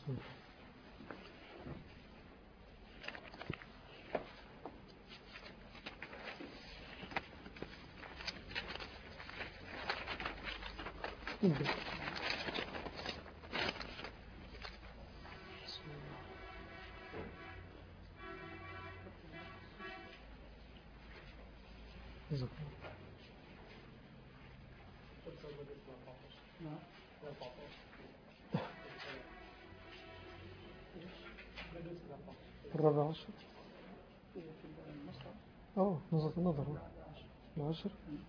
الرابع عشر نظرة النظر العشر.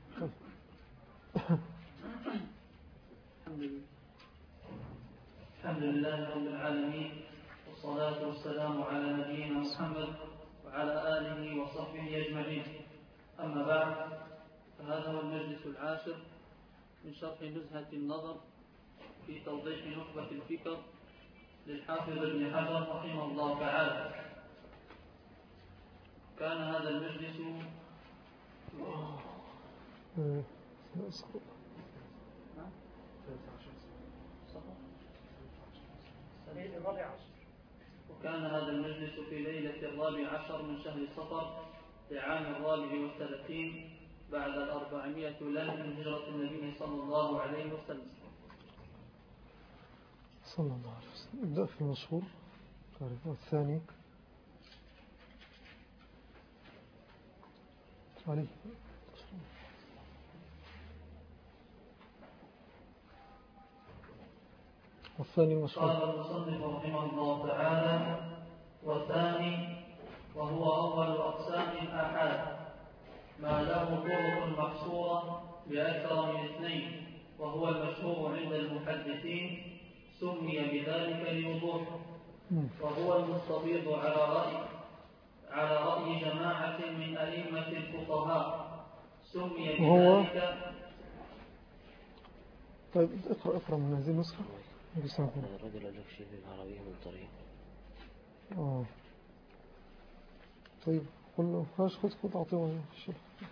الحمد لله رب العالمين، والصلاة والسلام على نبينا محمد وعلى آله وصحبه أجمعين. أما بعد، فهذا هو المجلس العاشر من شرح نزهة النظر في توضيح نخبة الفكر للحافظ ابن حجر رحمه الله تعالى. كان هذا المجلس في ليلة 14 من شهر صفر لعام 34 بعد 400 ليلة من هجرة النبي صلى الله عليه وسلم. صلى الله عليه وسلم. نبدأ في المشهور الثاني عليه. والثاني المشهور. قال المصنف رحمه الله تعالى: والثاني وهو أول أقسام الآحاد ما له طرق محصورة بأكثر من 2، وهو المشهور عند المحدثين، سمي بذلك لوضوحه، وهو المستفيض على رأي جماعة من أئمة الفقهاء، سمي بذلك. طيب اقرأ من هذه النسخة. الرجل لك شيء بالعربية من طريق. طيب قل له هاش خذ أعطيه الشرح.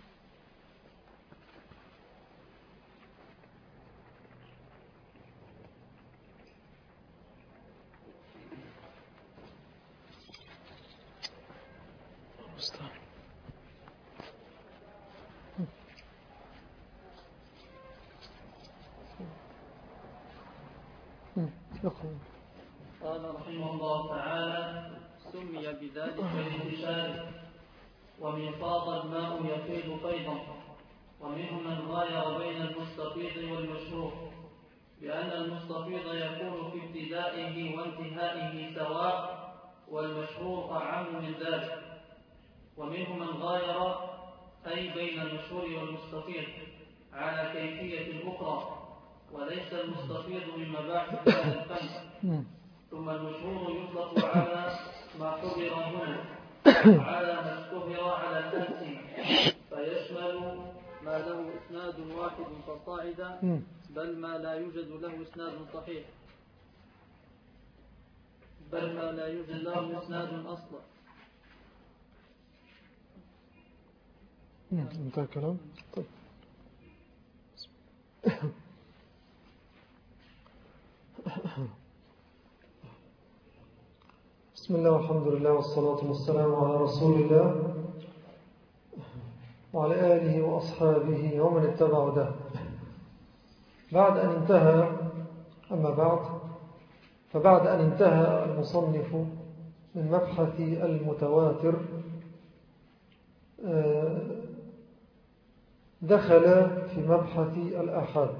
قال رحمه الله تعالى: سمي بذلك لانتشاره، ومن فاض الماء يفيض فيضا. ومنهم من غاير بين المستفيض والمشهور، بأن المستفيض يكون في ابتدائه وانتهائه سواء، والمشهور أعم من ذلك. ومنهم من غاير أي بين المشهور والمستفيض على كيفية أخرى، وليس المستفيض من مباحث هذا الفن. ثم المشهور يطلق على ما حضر هنا وعلى ما اشتهر على الناس، فيشمل ما له إسناد واحد فصاعدا، بل ما لا يوجد له إسناد صحيح، بل ما لا يوجد له إسناد أصلا. انتهى الكلام. طيب. بسم الله والحمد لله والصلاة والسلام على رسول الله وعلى آله وأصحابه ومن اتبع ده. بعد أن انتهى فبعد أن انتهى المصنف من مبحث المتواتر، دخل في مبحث الآحاد.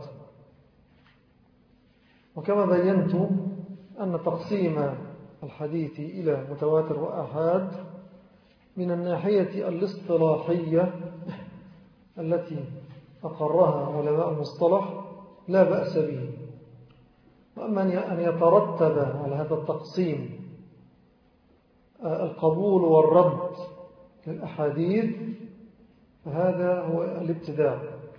وكما بينت أن تقسيم الحديث إلى متواتر وآحاد من الناحية الاصطلاحية التي أقرها علماء المصطلح لا بأس به. وأما أن يترتب على هذا التقسيم القبول والرد للأحاديث، فهذا هو الابتداع،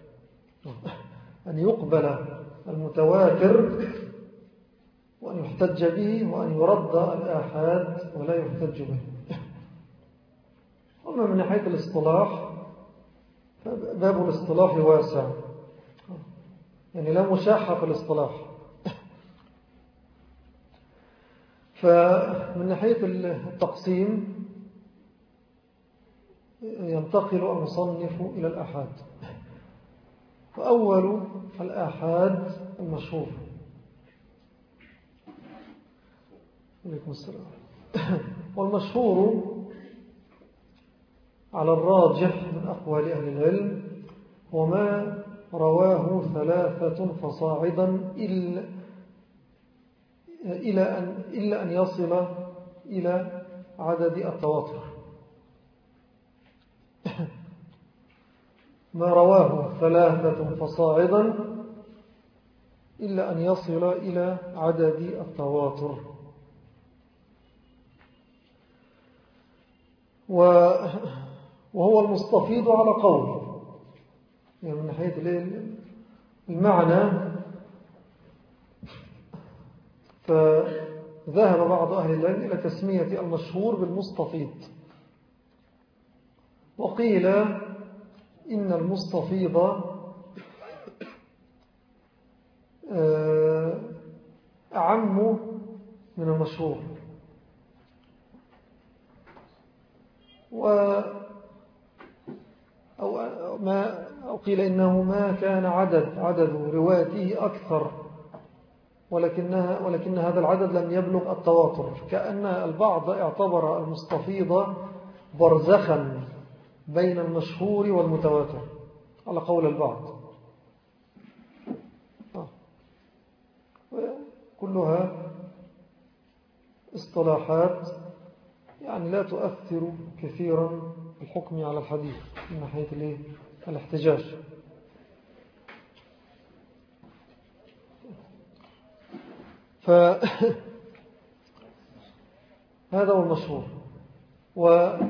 أن يقبل المتواتر وأن يحتج به، وأن يرد الآحاد ولا يحتج به. أما من ناحية الاصطلاح فباب الاصطلاح واسع، يعني لا مشاحة في الاصطلاح. فمن ناحية التقسيم ينتقل المصنف إلى الآحاد. فأول الآحاد المشهور. عليكم السلام. والمشهور على الراجح من أقوال أهل العلم وما رواه 3 فصاعدا إلا أن يصل إلى عدد التواتر. ما رواه 3 فصاعدا إلا أن يصل إلى عدد التواتر. وهو المستفيض على قول، يعني من ناحية المعنى. فذهب بعض أهل العلم إلى تسمية المشهور بالمستفيض، وقيل إن المستفيض أعم من المشهور، أو قيل إنه ما كان عدد روايته أكثر، ولكن هذا العدد لم يبلغ التواتر، كأن البعض اعتبر المستفيض برزخا بين المشهور والمتواتر على قول البعض. كلها اصطلاحات يعني لا تؤثر كثيرا في الحكم على الحديث من ناحية الاحتجاج. فهذا هو المشهور. وقد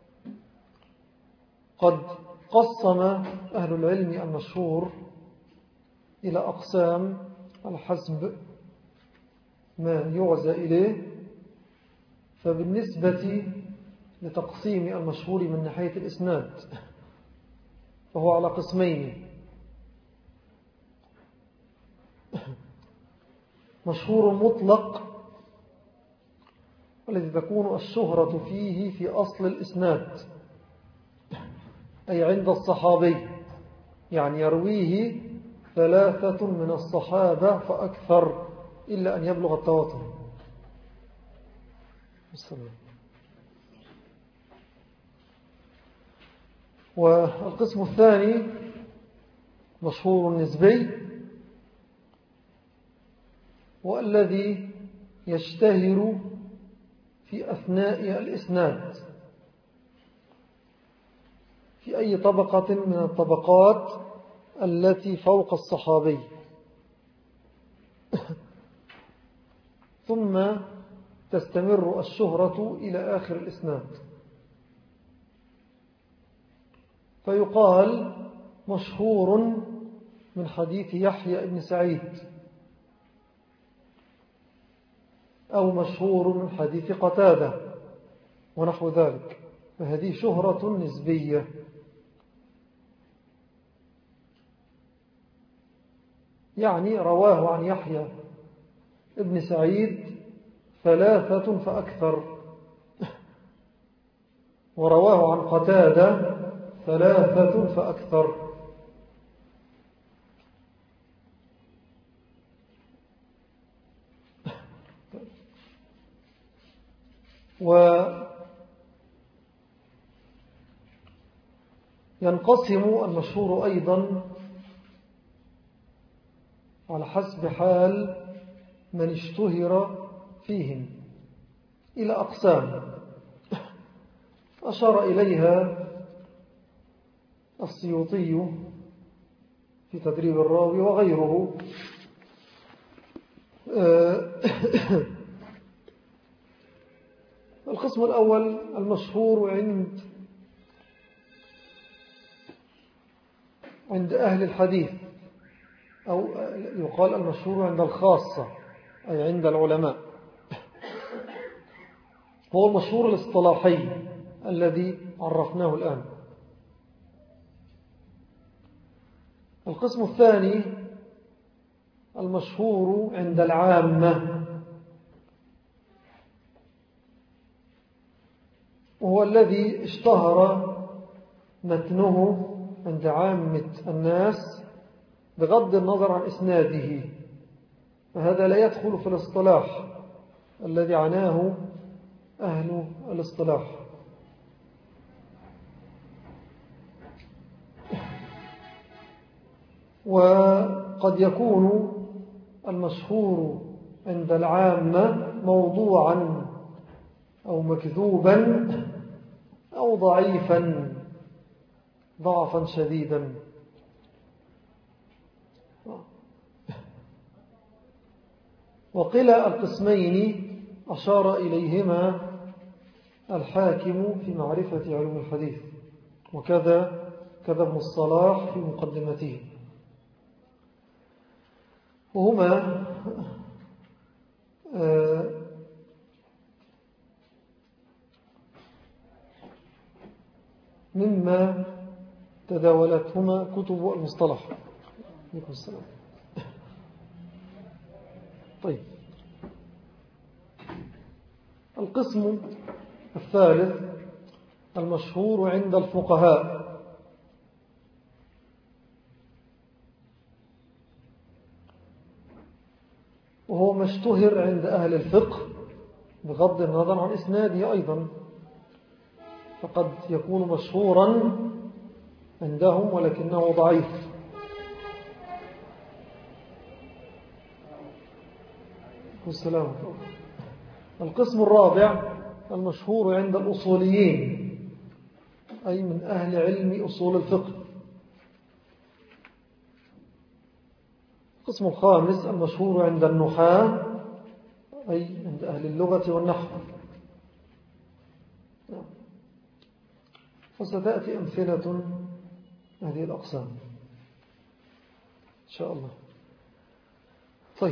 قسم أهل العلم المشهور إلى أقسام على حسب ما يعزى إليه. فبالنسبة لتقسيم المشهور من ناحية الإسناد فهو على قسمين: مشهور مطلق والذي تكون الشهرة فيه في أصل الإسناد، أي عند الصحابي، يعني يرويه 3 من الصحابة فأكثر إلا أن يبلغ التواتر. والقسم الثاني مشهور نسبي، والذي يشتهر في أثناء الإسناد في أي طبقة من الطبقات التي فوق الصحابي، ثم تستمر الشهرة إلى آخر الإسناد. فيقال مشهور من حديث يحيى بن سعيد، أو مشهور من حديث قتادة ونحو ذلك. فهذه شهرة نسبية. يعني رواه عن يحيى ابن سعيد 3 فأكثر، ورواه عن قتادة 3 فأكثر. وينقسم المشهور أيضا على حسب حال من اشتهر فيهم إلى أقسام أشار إليها السيوطي في تدريب الراوي وغيره. القسم الأول المشهور عند أهل الحديث، أو يقال المشهور عند الخاصة، أي عند العلماء. هو المشهور الاصطلاحي الذي عرفناه الآن. القسم الثاني المشهور عند العامة، وهو الذي اشتهر متنه عند عامة الناس بغض النظر عن إسناده، فهذا لا يدخل في الاصطلاح الذي عناه أهل الاصطلاح. وقد يكون المشهور عند العامة موضوعا أو مكذوبا أو ضعيفا ضعفا شديدا. وقلا القسمين أشار إليهما الحاكم في معرفة علوم الحديث، وكذا ابن الصلاح في مقدمته، وهما مما تداولتهما كتب المصطلح. عليكم السلام. طيب، القسم الثالث المشهور عند الفقهاء، وهو ما اشتهر عند أهل الفقه بغض النظر عن إسناده أيضا، فقد يكون مشهورا عندهم ولكنه ضعيف. والسلام. القسم الرابع المشهور عند الأصوليين، أي من أهل علم أصول الفقه. القسم الخامس المشهور عند النحاة، أي عند أهل اللغة والنحو. فستأتي أمثلة هذه الأقسام إن شاء الله. طيب،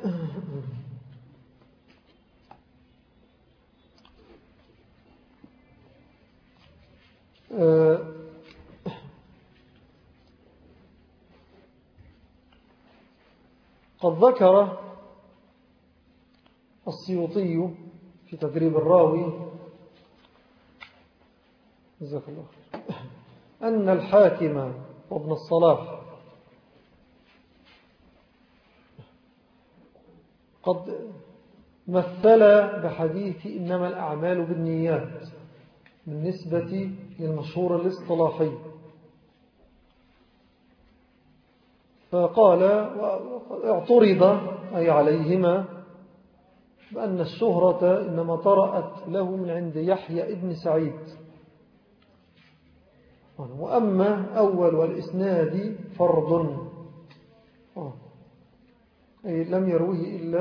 قد ذكر السيوطي في تدريب الراوي جزاك الله خير أن الحاكم وابن الصلاح قد مثل بحديث إنما الأعمال بالنيات بالنسبة للمشهور الاصطلاحي، فقال اعترض أي عليهما بأن الشهرة إنما طرأت له من عند يحيى ابن سعيد، وأما أول والإسناد فرض، أي لم يروه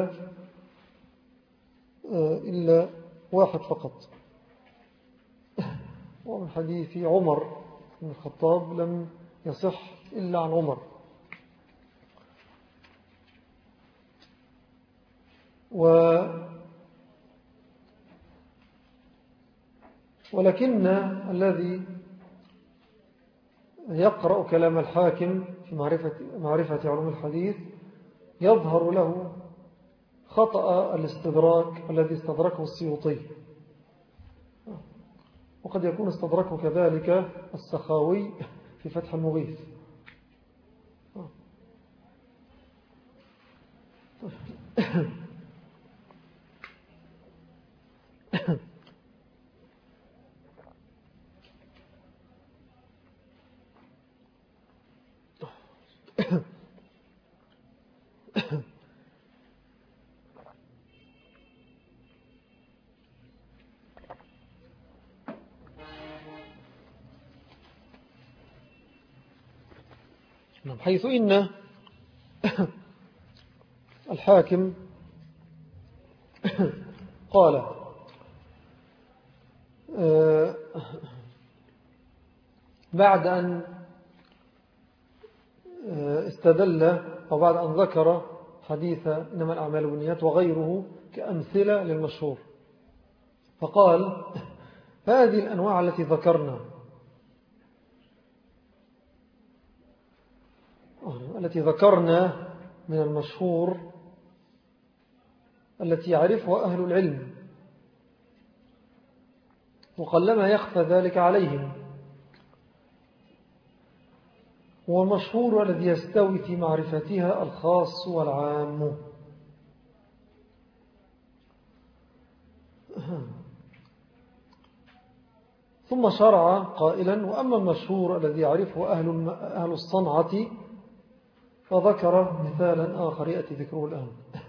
إلا واحد فقط، ومن حديث عمر بن الخطاب لم يصح إلا عن عمر. ولكن الذي يقرأ كلام الحاكم في معرفة علوم الحديث يظهر له خطأ الاستدراك الذي استدركه السيوطي، وقد يكون استدركه كذلك السخاوي في فتح المغيث. حيث إن الحاكم قال بعد أن استدل أو بعد أن ذكر حديث إنما الأعمال بالنيات وغيره كأمثلة للمشهور، فقال هذه الأنواع التي ذكرنا من المشهور التي يعرفها أهل العلم وقلما يخفى ذلك عليهم. والمشهور الذي يستوي في معرفتها الخاص والعام. ثم شرع قائلا: وأما المشهور الذي يعرفه أهل الصنعة، فذكر مثالا آخر يأتي ذكره الآن.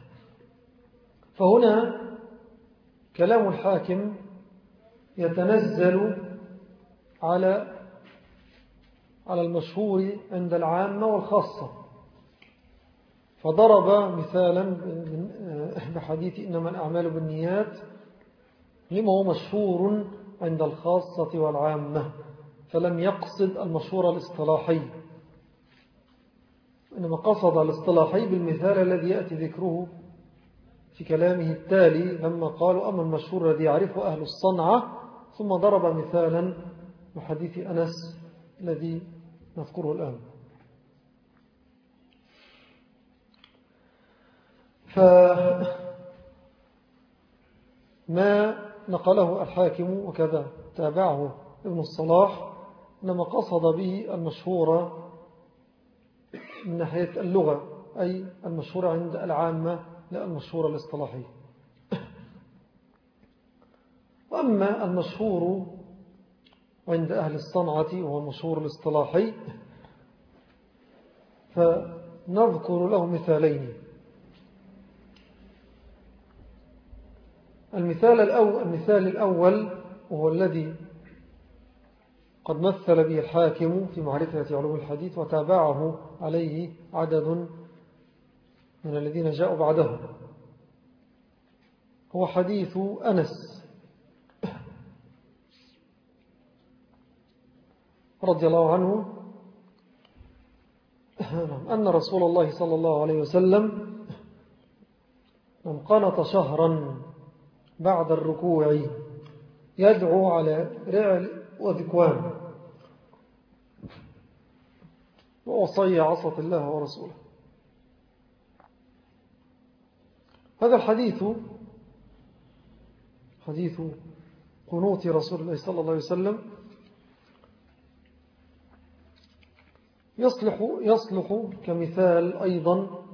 فهنا كلام الحاكم يتنزل على المشهور عند العامة والخاصة، فضرب مثالا بحديث إنما الأعمال بالنيات لما هو مشهور عند الخاصة والعامة، فلم يقصد المشهور الاصطلاحي، إنما قصد الاصطلاحي بالمثال الذي يأتي ذكره في كلامه التالي لما قالوا: أما المشهور الذي يعرفه أهل الصنعة، ثم ضرب مثالا بحديث أنس الذي نذكره الآن. فما نقله الحاكم وكذا تابعه ابن الصلاح إنما قصد به المشهور من ناحية اللغة، أي المشهور عند العامة لا المشهور الاصطلاحي. وأما المشهور عند أهل الصنعة وهو المشهور الاصطلاحي، فنذكر له مثالين. المثال الأول وهو الذي قد مثل به الحاكم في معرفة علوم الحديث وتابعه عليه عدد من الذين جاءوا بعده، هو حديث أنس رضي الله عنه أن رسول الله صلى الله عليه وسلم قنط شهرا بعد الركوع يدعو على رعل وذكوان ووصي عصة الله ورسوله. هذا الحديث حديث قنوت رسول الله صلى الله عليه وسلم يصلح كمثال أيضا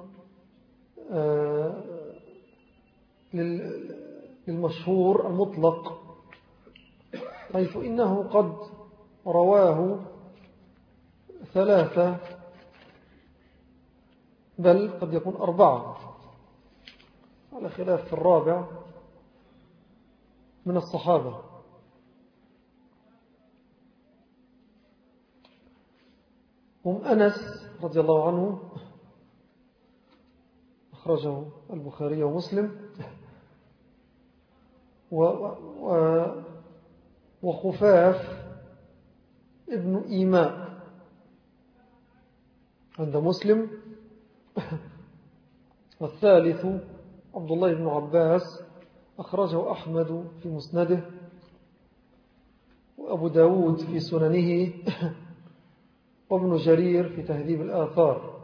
للمشهور المطلق، حيث إنه قد رواه ثلاثة بل قد يكون أربعة على خلاف في الرابع من الصحابة. هم أنس رضي الله عنه أخرجه البخاري ومسلم، وخفاف ابن إيماء عند مسلم، والثالث عبد الله بن عباس أخرجه أحمد في مسنده وأبو داود في سننه وابن جرير في تهذيب الآثار.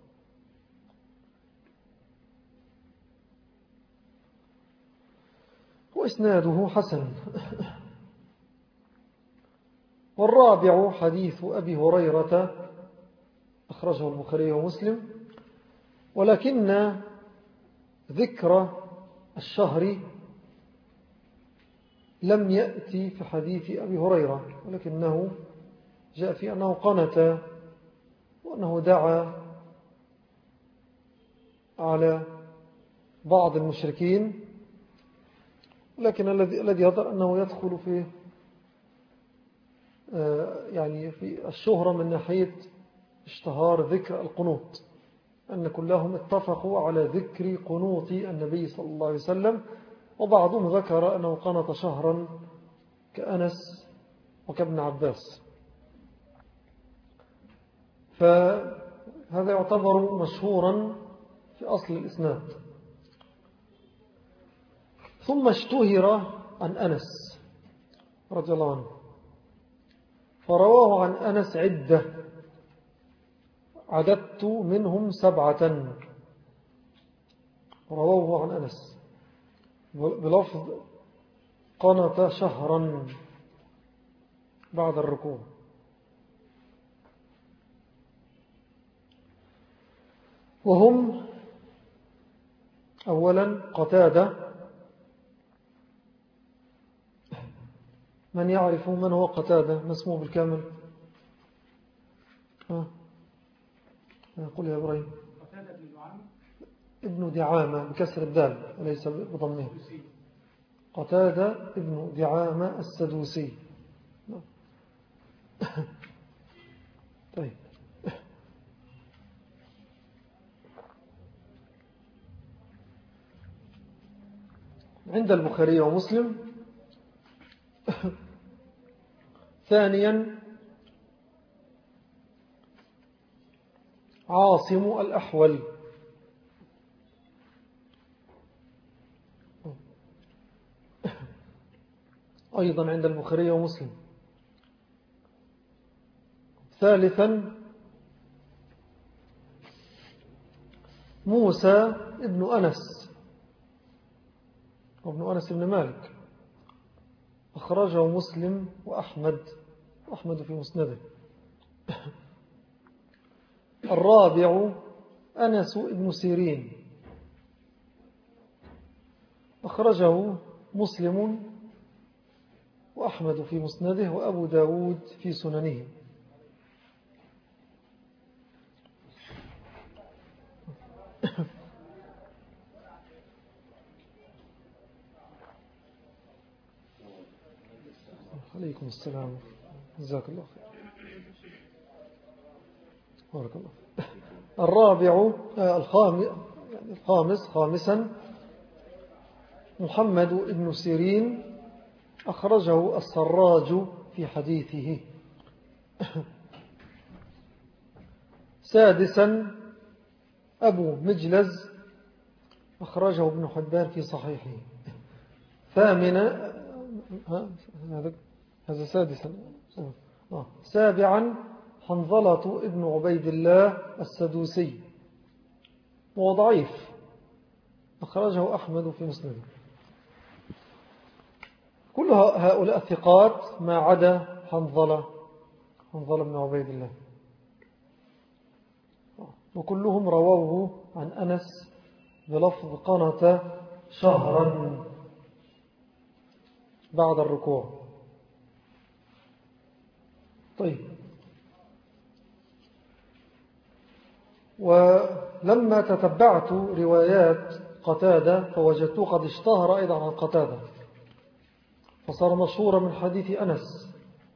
وإسناده حسن. والرابع حديث أبي هريرة أخرجه البخاري ومسلم، ولكن ذكر الشهر لم يأتي في حديث أبي هريرة، ولكنه جاء في أنه قنت وأنه دعا على بعض المشركين، لكن الذي يظهر أنه يدخل في يعني في الشهرة من ناحية اشتهار ذكر القنوط، أن كلهم اتفقوا على ذكر قنوط النبي صلى الله عليه وسلم، وبعضهم ذكر أنه قنط شهرا كأنس وكابن عباس. فهذا يعتبر مشهورا في أصل الإسناد. ثم اشتهر عن أنس رضي الله عنه، فرواه عن أنس عدة عددت منهم 7 رواه عن أنس بلفظ قنط شهرا بعد الركوع. وهم أولا قتادة. من يعرف من هو قتادة؟ ما اسمه بالكامل؟ قل يا إبراهيم. قتادة بن دعامة. ابن دعامة بكسر الدال وليس بضمه. قتادة ابن دعامة السدوسي. طيب. عند البخاري ومسلم. ثانيا عاصم الأحول. أيضا عند البخاري ومسلم. ثالثا موسى ابن أنس وابن أنس بن مالك، أخرجه مسلم وأحمد في مسنده. الرابع أنس ابن سيرين، أخرجه مسلم وأحمد في مسنده وأبو داود في سننه. عليكم السلام، جزاك الله خير. بارك الله. الرابع خامسا محمد بن سيرين، أخرجه السراج في حديثه. سادسا أبو مجلز، أخرجه ابن حبان في صحيحه. ثامنا هذا سادسا. سابعا حنظلة ابن عبيد الله السدوسي، وهو ضعيف، أخرجه أحمد في مسنده. كل هؤلاء الثقات ما عدا حنظلة بن عبيد الله، وكلهم رووه عن أنس بلفظ قنت شهرا بعد الركوع. طيب. ولما تتبعت روايات قتادة فوجدته قد اشتهر أيضا عن قتادة، فصار مشهورا من حديث أنس،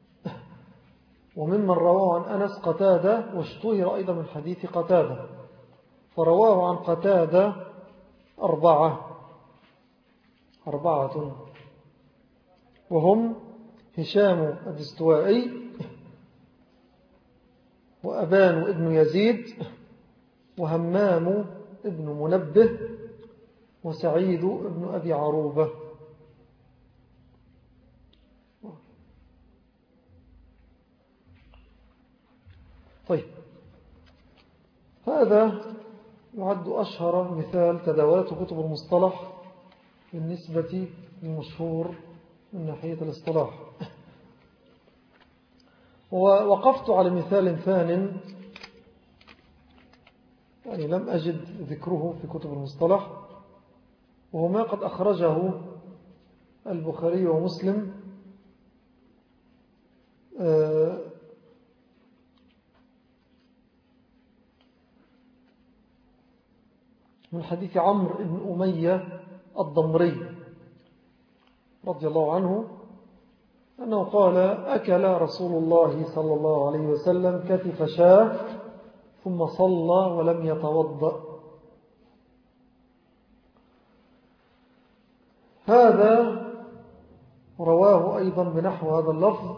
وممن رواه عن أنس قتادة واشتهر أيضا من حديث قتادة، فرواه عن قتادة أربعة، وهم هشام الدستوائي وأبان ابن يزيد وهمام ابن منبه وسعيد ابن أبي عروبة. طيب، هذا يعد أشهر مثال تداولته كتب المصطلح بالنسبة للمشهور من ناحية الاصطلاح. ووقفت على مثال ثان يعني لم أجد ذكره في كتب المصطلح، وهو ما قد أخرجه البخاري ومسلم من حديث عمرو بن أمية الضمري رضي الله عنه أنه قال: أكل رسول الله صلى الله عليه وسلم كتف شاة ثم صلى ولم يتوضأ. هذا رواه أيضا بنحو هذا اللفظ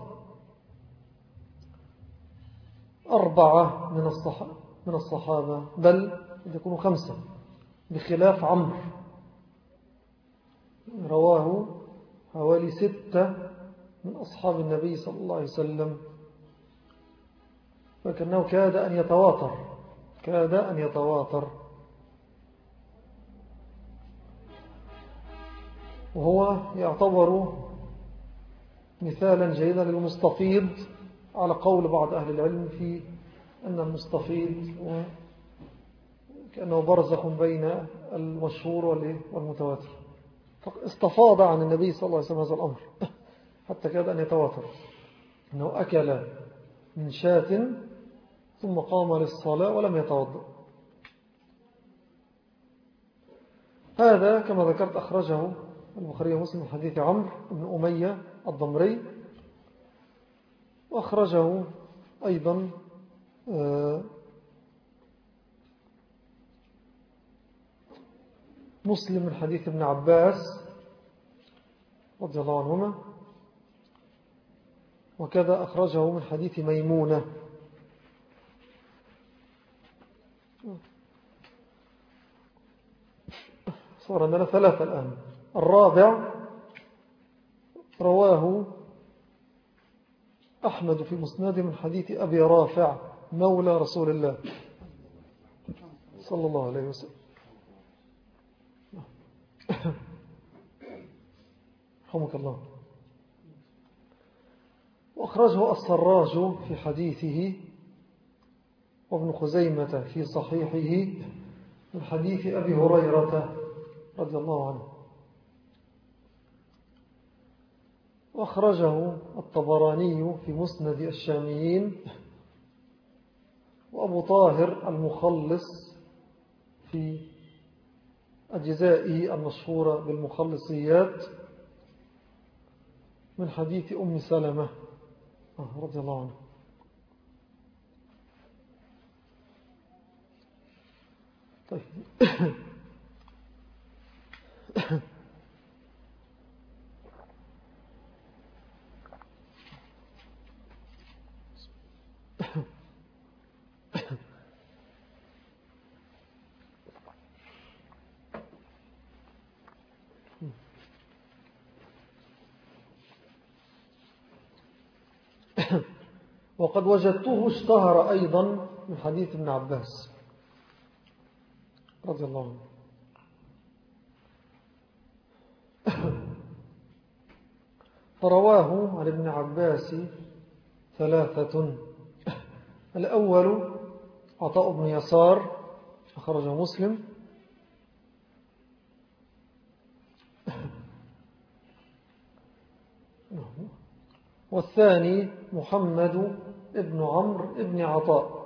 4 من الصحابة، بل يكونوا 5 بخلاف عمرو، رواه حوالي 6 من أصحاب النبي صلى الله عليه وسلم، فكأنه كاد أن يتواتر، وهو يعتبر مثالا جيدا للمستفيض على قول بعض أهل العلم في أن المستفيض كأنه برزخ بين المشهور والمتواتر، فاستفاض عن النبي صلى الله عليه وسلم هذا الأمر حتى كاد أن يتواتر أنه أكل من شاة ثم قام للصلاة ولم يتوضأ. هذا كما ذكرت أخرجه البخاري ومسلم من حديث عمرو بن أمية الضمري، وأخرجه أيضا مسلم من حديث ابن عباس رضي الله عنهما، وكذا أخرجه من حديث ميمونة. صار عندنا ثلاثة الآن. الرابع رواه أحمد في مسنده من حديث أبي رافع مولى رسول الله صلى الله عليه وسلم. رحمك الله. وأخرجه السراج في حديثه وابن خزيمة في صحيحه من حديث أبي هريرة رضي الله عنه. وأخرجه الطبراني في مسند الشاميين، وأبو طاهر المخلص في أجزائه المشهورة بالمخلصيات من حديث أم سلمة رضي الله عنه. طيب وقد وجدته اشتهر أيضا من حديث ابن عباس رضي الله عنه. فرواه عن ابن عباس ثلاثة. الأول عطاء بن يسار أخرجه مسلم، والثاني محمد ابن عمرو ابن عطاء،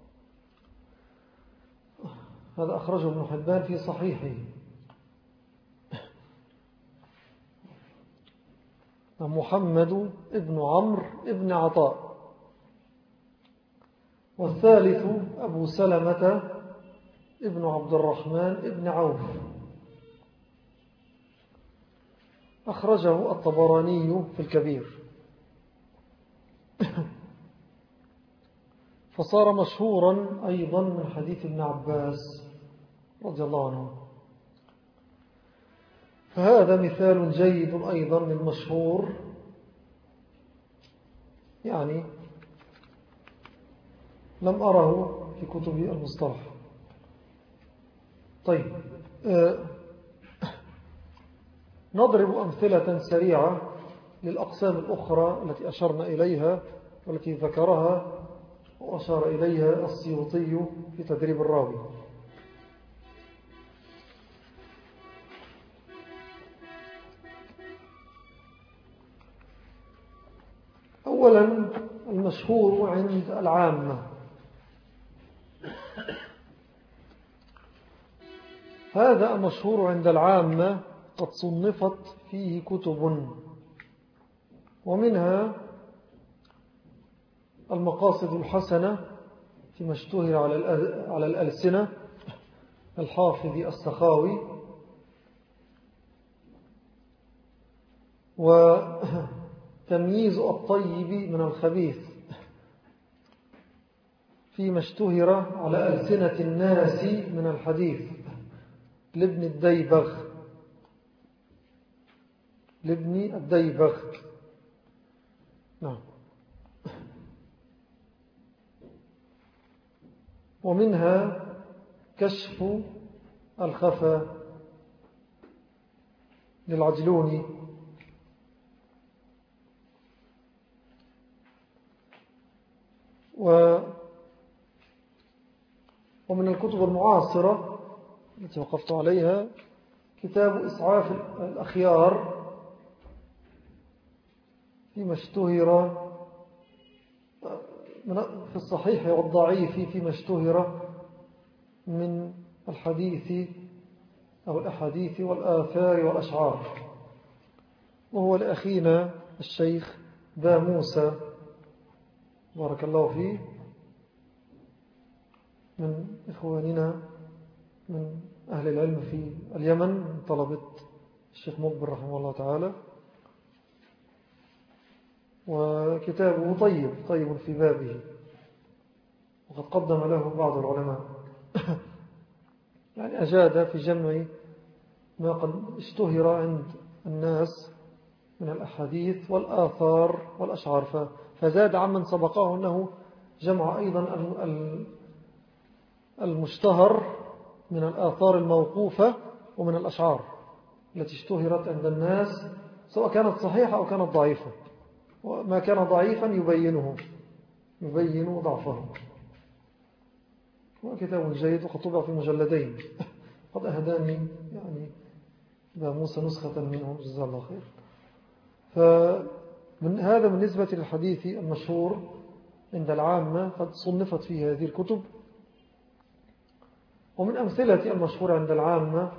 هذا أخرجه ابن حبان في صحيحه. محمد ابن عمرو ابن عطاء. والثالث أبو سلمة ابن عبد الرحمن ابن عوف، أخرجه الطبراني في الكبير. فصار مشهورا أيضا من حديث ابن عباس رضي الله عنه. فهذا مثال جيد أيضا للمشهور، يعني لم أره في كتب المصطلح. طيب نضرب أمثلة سريعة للأقسام الأخرى التي أشرنا إليها والتي ذكرها وأشار إليها السيوطي في تدريب الراوي. أولا المشهور عند العامة، هذا المشهور عند العامة قد صنفت فيه كتب، ومنها المقاصد الحسنة فيما اشتهر على الألسنة الحافظ السخاوي، وتمييز الطيب من الخبيث فيما اشتهر على ألسنة الناس من الحديث لابن الديبغ. نعم. ومنها كشف الخفا للعجلوني، ومن الكتب المعاصرة التي وقفت عليها كتاب إسعاف الأخيار فيما اشتهر في الصحيح والضعيف فيما اشتهر من الحديث أو الأحاديث والآثار والأشعار، وهو لأخينا الشيخ با موسى بارك الله فيه من إخواننا من أهل العلم في اليمن، من طلبة الشيخ مقبل رحمه الله تعالى. وكتابه طيب في بابه، وقد قدم له بعض العلماء يعني أجاد في جمع ما قد اشتهر عند الناس من الأحاديث والآثار والأشعار، فزاد عمن سبقه أنه جمع أيضا المشتهر من الآثار الموقوفة ومن الأشعار التي اشتهرت عند الناس سواء كانت صحيحة أو كانت ضعيفة، وما كان ضعيفا يبين ضعفه. وكتاب جيد وقد طبع في مجلدين، قد أهداني يعني با موسى نسخة منه جزاه الله خير. فمن هذا بالنسبة للحديث المشهور عند العامة قد صنفت فيه هذه الكتب. ومن أمثلة المشهور عند العامة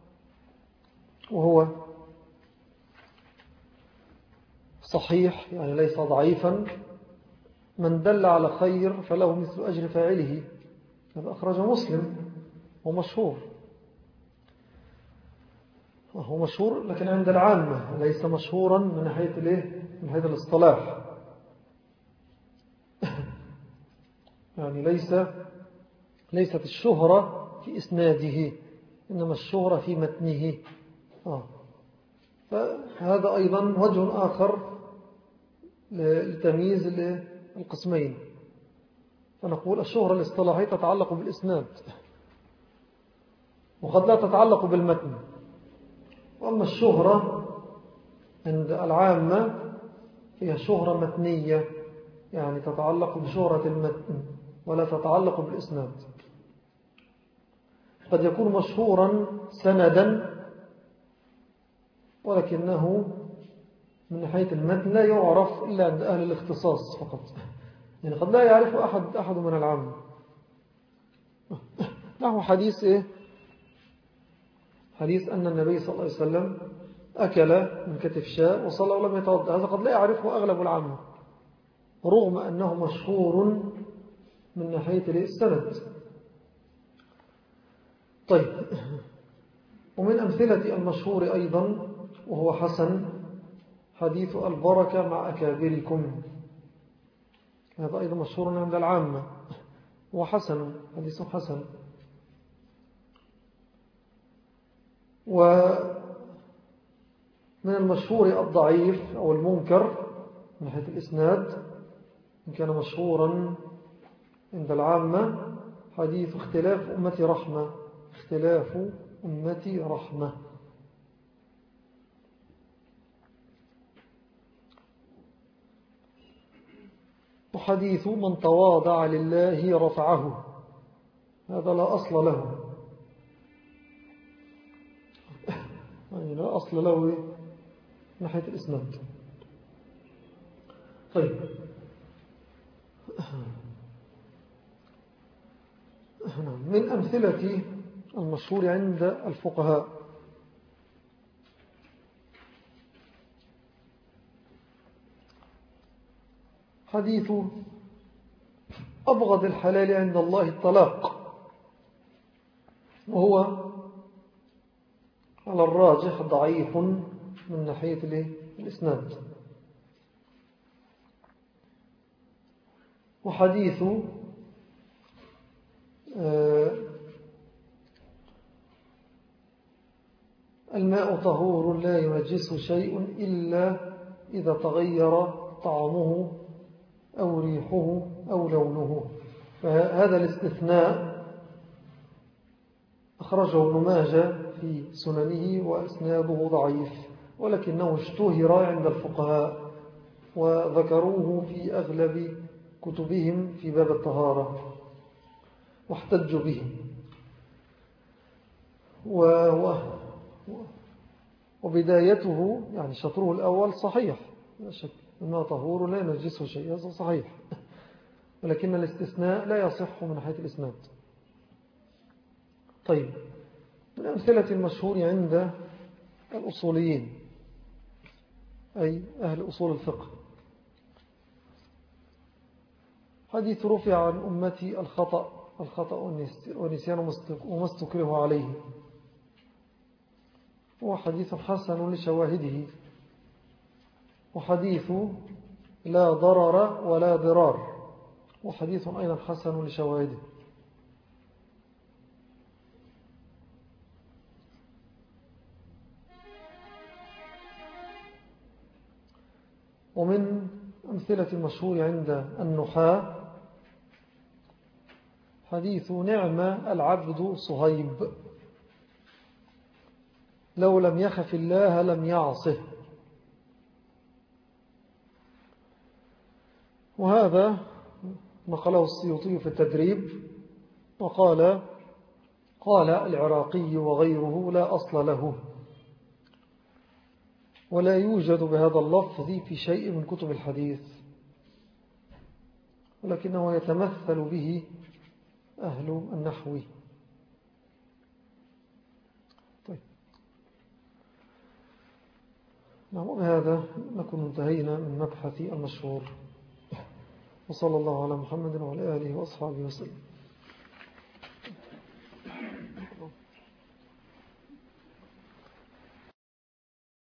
وهو صحيح يعني ليس ضعيفا: من دل على خير فله مثل أجر فاعله. هذا أخرج مسلم ومشهور، هو مشهور لكن عند العامة ليس مشهورا من ناحية الاصطلاح يعني ليست الشهرة في إسناده، إنما الشهرة في متنه. فهذا أيضا وجه آخر لتمييز القسمين. فنقول الشهرة الاصطلاحية تتعلق بالإسناد وقد لا تتعلق بالمتن، وأما الشهرة عند العامة هي شهرة متنية، يعني تتعلق بشهرة المتن ولا تتعلق بالإسناد. قد يكون مشهورا سندا ولكنه من ناحية المتن لا يعرف إلا عند أهل الاختصاص فقط، يعني قد لا يعرف أحد من العامة. نحو حديث حديث أن النبي صلى الله عليه وسلم أكل من كتف شاء وصلى ولم يتوضأ، هذا قد لا يعرفه أغلب العامة رغم أنه مشهور من ناحية السند. طيب، ومن أمثلة المشهور أيضا وهو حسن حديث البركة مع أكابركم، هذا أيضا مشهور عند العامة وحسن، حديث حسن. ومن المشهور الضعيف أو المنكر من ناحية الإسناد إن كان مشهورا عند العامة حديث اختلاف أمتي رحمة، اختلاف أمتي رحمة. وحديث من تواضع لله رفعه، هذا لا أصل له، يعني لا أصل له من ناحية الإسناد. طيب، من أمثلة المشهور عند الفقهاء حديث أبغض الحلال عند الله الطلاق، وهو على الراجح ضعيف من ناحية الإسناد. وحديث الماء طهور لا ينجسه شيء إلا إذا تغير طعمه أو ريحه أو لونه، فهذا الاستثناء أخرجه ابن ماجه في سننه وإسناده ضعيف، ولكنه اشتهر عند الفقهاء وذكروه في أغلب كتبهم في باب الطهارة واحتجوا به. وبدايته يعني شطره الأول صحيح، لا شك إنه طهور لا ينجسه شيء، هذا صحيح، ولكن الاستثناء لا يصح من ناحية الإسناد. طيب، من أمثلة المشهور عند الأصوليين أي أهل أصول الفقه حديث رفع عن أمتي الخطأ والنسيان وما استكره عليه، هو حديث حسن لشواهده، وحديث لا ضرر ولا ضرار، وحديث أيضا حسن لشواهده. ومن أمثلة المشهور عند النحاة حديث نعم العبد صهيب لو لم يخف الله لم يعصه، وهذا نقله السيوطي في التدريب، وقال العراقي وغيره لا أصل له، ولا يوجد بهذا اللفظ في شيء من كتب الحديث، ولكنه يتمثل به أهل النحو. طيب، نعم، وبهذا نكون انتهينا من مبحث المشهور، وصلى الله على محمد وعلى آله وأصحابه وسلم.